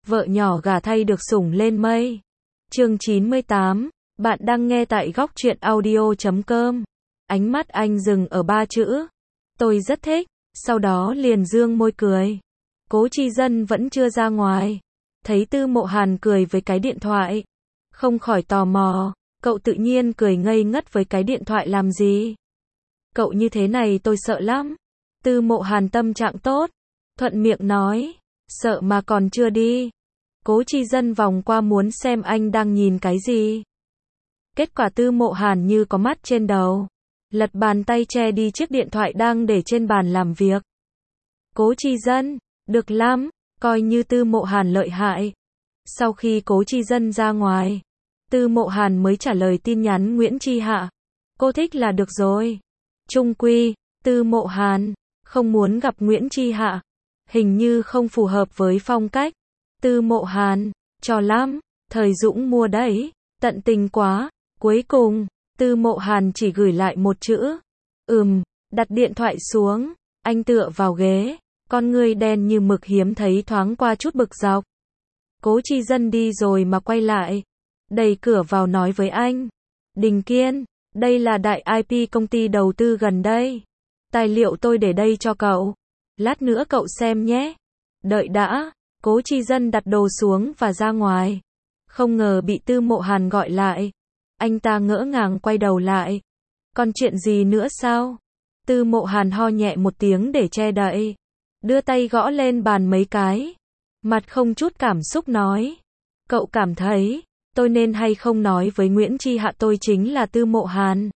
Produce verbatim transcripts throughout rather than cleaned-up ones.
vợ nhỏ gả thay được sủng lên mây. Chương chín mươi tám, bạn đang nghe tại góc truyện audio chấm com. Ánh mắt anh dừng ở ba chữ. Tôi rất thích, sau đó liền dương môi cười. Cố Chi Dân vẫn chưa ra ngoài. Thấy Tư Mộ Hàn cười với cái điện thoại. Không khỏi tò mò, cậu tự nhiên cười ngây ngất với cái điện thoại làm gì? Cậu như thế này tôi sợ lắm. Tư Mộ Hàn tâm trạng tốt, thuận miệng nói, sợ mà còn chưa đi. Cố Chi Dân vòng qua muốn xem anh đang nhìn cái gì. Kết quả Tư Mộ Hàn như có mắt trên đầu, lật bàn tay che đi chiếc điện thoại đang để trên bàn làm việc. Cố Chi Dân, được lắm, coi như Tư Mộ Hàn lợi hại. Sau khi Cố Chi Dân ra ngoài, Tư Mộ Hàn mới trả lời tin nhắn Nguyễn Chi Hạ. Cô thích là được rồi. Chung quy, Tư Mộ Hàn không muốn gặp Nguyễn Chi Hạ. Hình như không phù hợp với phong cách. Tư Mộ Hàn, cho lắm, thời Dũng mua đấy, tận tình quá. Cuối cùng, Tư Mộ Hàn chỉ gửi lại một chữ. Ừm, đặt điện thoại xuống, anh tựa vào ghế, con người đen như mực hiếm thấy thoáng qua chút bực dọc. Cố Chi Dân đi rồi mà quay lại, đẩy cửa vào nói với anh. Đình Kiên, đây là đại i pê công ty đầu tư gần đây. Tài liệu tôi để đây cho cậu. Lát nữa cậu xem nhé. Đợi đã, Cố Chi Dân đặt đồ xuống và ra ngoài. Không ngờ bị Tư Mộ Hàn gọi lại. Anh ta ngỡ ngàng quay đầu lại. Còn chuyện gì nữa sao? Tư Mộ Hàn ho nhẹ một tiếng để che đậy. Đưa tay gõ lên bàn mấy cái. Mặt không chút cảm xúc nói. Cậu cảm thấy, tôi nên hay không nói với Nguyễn Chi Hạ tôi chính là Tư Mộ Hàn.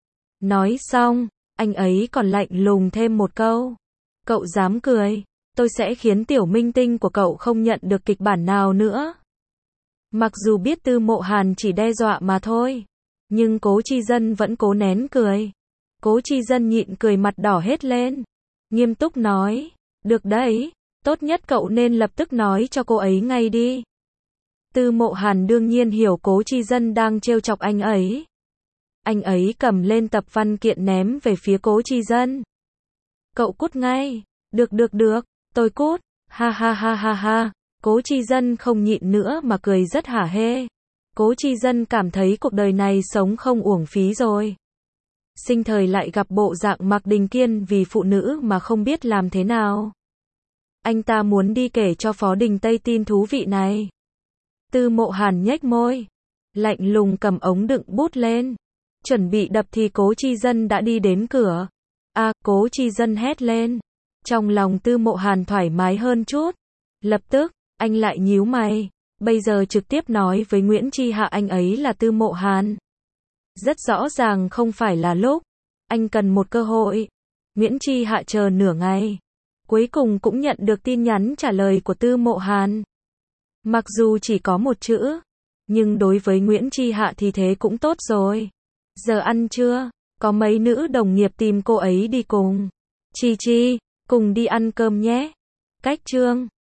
Nói xong, anh ấy còn lạnh lùng thêm một câu. Cậu dám cười, tôi sẽ khiến tiểu minh tinh của cậu không nhận được kịch bản nào nữa. Mặc dù biết Tư Mộ Hàn chỉ đe dọa mà thôi, nhưng Cố Chi Dân vẫn cố nén cười. Cố Chi Dân nhịn cười mặt đỏ hết lên, nghiêm túc nói, được đấy, tốt nhất cậu nên lập tức nói cho cô ấy ngay đi. Tư Mộ Hàn đương nhiên hiểu Cố Chi Dân đang trêu chọc anh ấy. Anh ấy cầm lên tập văn kiện ném về phía Cố Chi Dân. Cậu cút ngay. Được được được, tôi cút. Ha ha ha ha ha. Cố Chi Dân không nhịn nữa mà cười rất hả hê. Cố Chi Dân cảm thấy cuộc đời này sống không uổng phí rồi. Sinh thời lại gặp bộ dạng Mạc Đình Kiên vì phụ nữ mà không biết làm thế nào. Anh ta muốn đi kể cho Phó Đình Tây tin thú vị này. Tư Mộ Hàn nhếch môi, lạnh lùng cầm ống đựng bút lên, chuẩn bị đập thì Cố Chi Dân đã đi đến cửa. A, à, Cố Chi Dân hét lên. Trong lòng Tư Mộ Hàn thoải mái hơn chút. Lập tức, anh lại nhíu mày, bây giờ trực tiếp nói với Nguyễn Chi Hạ anh ấy là Tư Mộ Hàn. Rất rõ ràng không phải là lúc. Anh cần một cơ hội. Nguyễn Chi Hạ chờ nửa ngày, cuối cùng cũng nhận được tin nhắn trả lời của Tư Mộ Hàn. Mặc dù chỉ có một chữ, nhưng đối với Nguyễn Chi Hạ thì thế cũng tốt rồi. Giờ ăn trưa, có mấy nữ đồng nghiệp tìm cô ấy đi cùng. Chi Chi, cùng đi ăn cơm nhé. Cách chương